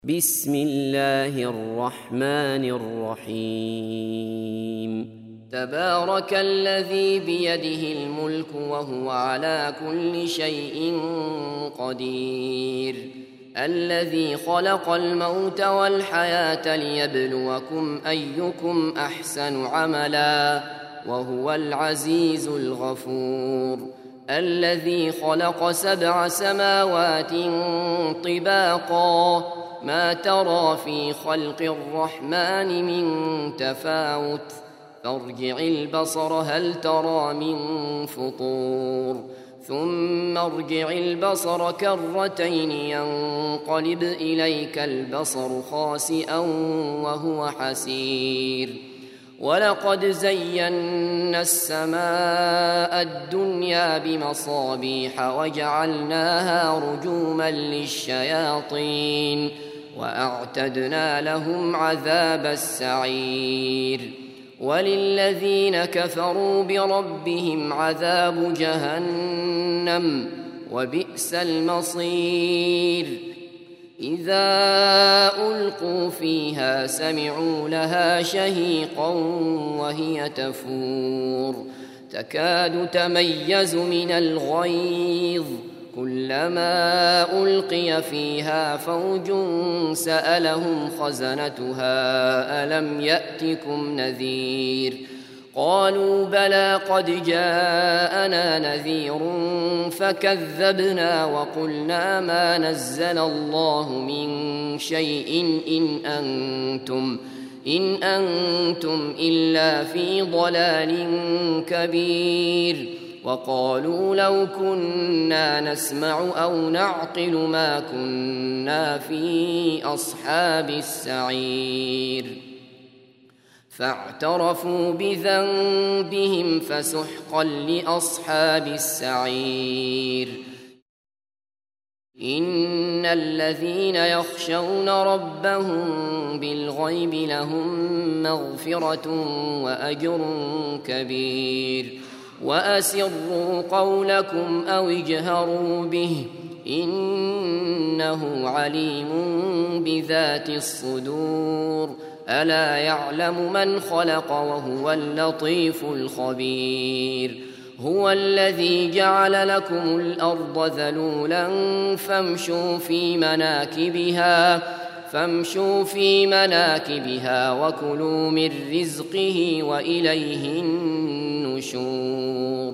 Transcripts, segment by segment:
بسم الله الرحمن الرحيم تبارك الذي بيده الملك وهو على كل شيء قدير الذي خلق الموت والحياة ليبلوكم أيكم أحسن عملا وهو العزيز الغفور الذي خلق 7 سماوات طباقا ما ترى في خلق الرحمن من تفاوت فارجع البصر هل ترى من فطور ثم ارجع البصر كرتين ينقلب إليك البصر خاسئا وهو حسير ولقد زينا السماء الدنيا بمصابيح وجعلناها رجوما للشياطين وأعتدنا لهم عذاب السعير وللذين كفروا بربهم عذاب جهنم وبئس المصير إذا ألقوا فيها سمعوا لها شهيقا وهي تفور تكاد تميز من الغيظ كلما ألقي فيها فوج سألهم خزنتها ألم يأتكم نذير قالوا بلى قد جاءنا نذير فكذبنا وقلنا ما نزل الله من شيء إن أنتم إلا في ضلال كبير وقالوا لو كنا نسمع أو نعقل ما كنا في أصحاب السعير فاعترفوا بذنبهم فسحقا لأصحاب السعير إن الذين يخشون ربهم بالغيب لهم مغفرة وأجر كبير وأسروا قولكم أو اجهروا به إنه عليم بذات الصدور ألا يعلم من خلق وهو اللطيف الخبير هو الذي جعل لكم الأرض ذلولا فامشوا في مناكبها وكلوا من رزقه وإليه النشور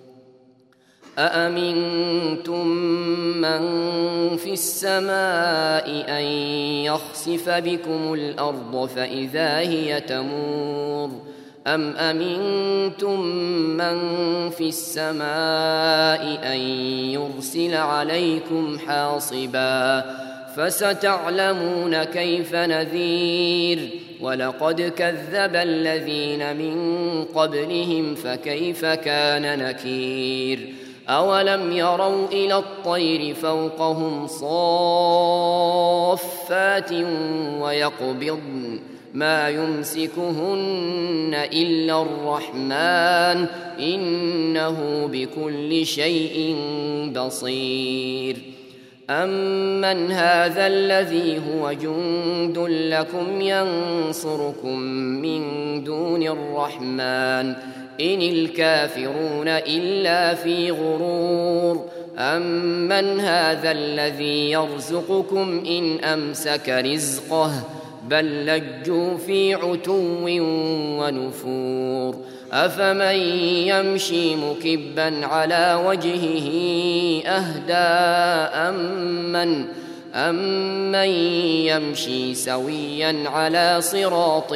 أأمنتم من في السماء أن يخسف بكم الأرض فإذا هي تمور أم أمنتم من في السماء أن يرسل عليكم حاصبا فستعلمون كيف نذير ولقد كذب الذين من قبلهم فكيف كان نكير أولم يروا إلى الطير فوقهم صافات ويقبضن ما يمسكهن إلا الرحمن إنه بكل شيء بصير أمن هذا الذي هو جند لكم ينصركم من دون الرحمن إن الكافرون إلا في غرور أمن هذا الذي يرزقكم إن أمسك رزقه بل لجوا في عتو ونفور أفمن يمشي مكبا على وجهه أهدى أمن يمشي سويا على صراط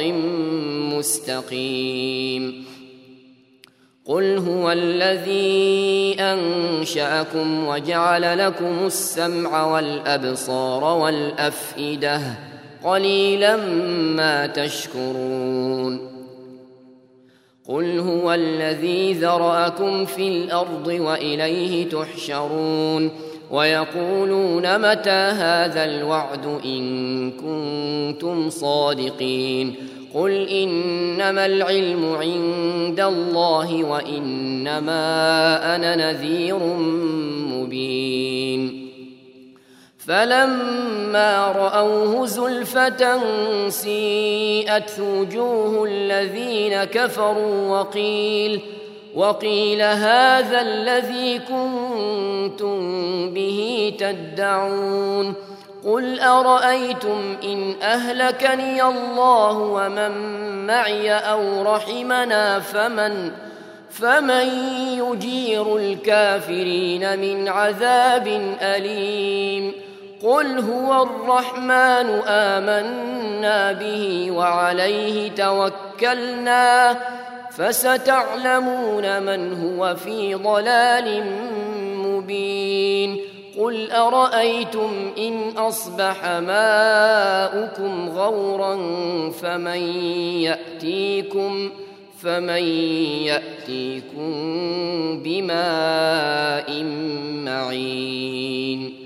مستقيم قل هو الذي أنشأكم وجعل لكم السمع والأبصار والأفئدة قليلا ما تشكرون قل هو الذي ذرأكم في الأرض وإليه تحشرون ويقولون متى هذا الوعد إن كنتم صادقين قل إنما العلم عند الله وإنما أنا نذير مبين فلما رأوه زلفة سيئت وجوه الذين كفروا وقيل هذا الذي كنتم به تدعون قل أرأيتم إن أهلكني الله ومن معي أو رحمنا فمن يجير الكافرين من عذاب أليم قل هو الرحمن آمنا به وعليه توكلنا فستعلمون من هو في ضلال مبين قل أرأيتم إن أصبح ماؤكم غورا فمن يأتيكم بماء معين